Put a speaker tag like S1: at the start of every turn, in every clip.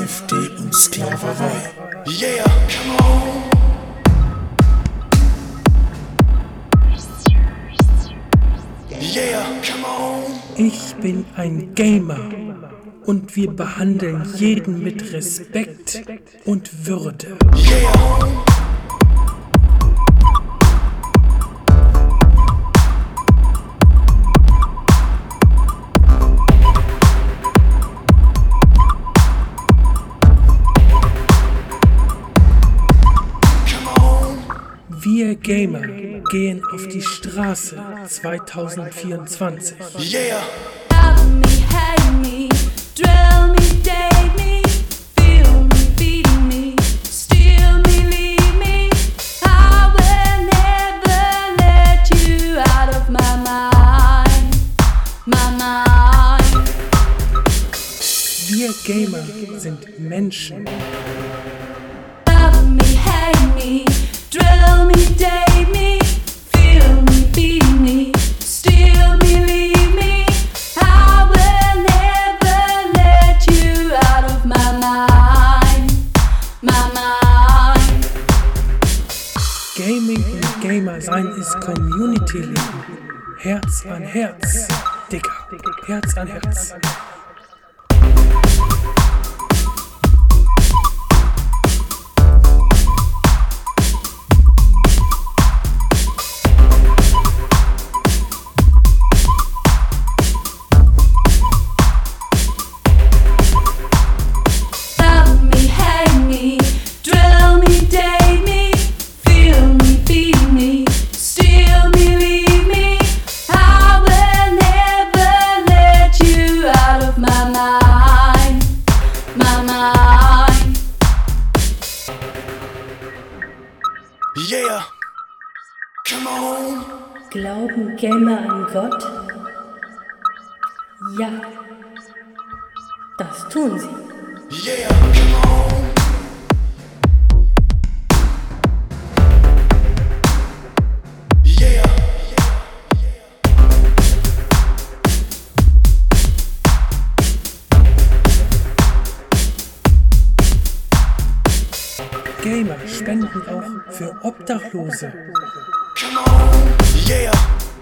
S1: AfD und Sklaverei.
S2: Yeah, come on. Yeah, come on.
S1: Ich bin ein Gamer und wir behandeln jeden mit Respekt und Würde.
S2: Yeah.
S1: Wir Gamer gehen auf die Straße 2024.
S2: Yeah.
S3: Love me, hate me, drill me, date me, feel me, feed me, steal me, leave me. I will never let you out of my mind, my mind.
S1: Wir Gamer sind Menschen.
S3: Love me, hate me, drill me, date me, feel me, feed me, steal me, leave me. I will never let you out of my mind, my mind.
S1: Gaming und Gamer sein ist Community-Leben. Herz an Herz, Digga. Herz an Herz.
S3: Love me, hate me, drill me, date me, feel me, feed me, steal me, leave me. I will never let you out of my mind, my mind.
S2: Yeah. Come on.
S4: Glauben Gamer an Gott? Ja, das tun sie.
S2: Yeah, come on. Yeah.
S1: Gamer spenden auch für Obdachlose.
S2: Come on. Yeah.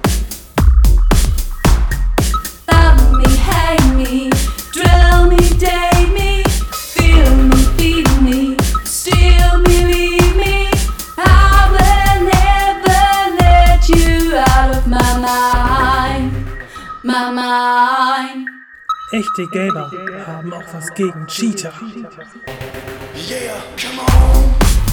S3: Love me, hate me, drill me, date me, feel me, feed me, steal me, leave me. I will never let you out of my mind, my mind.
S1: Echte Gamer haben auch was gegen Cheater.
S2: Yeah, come on.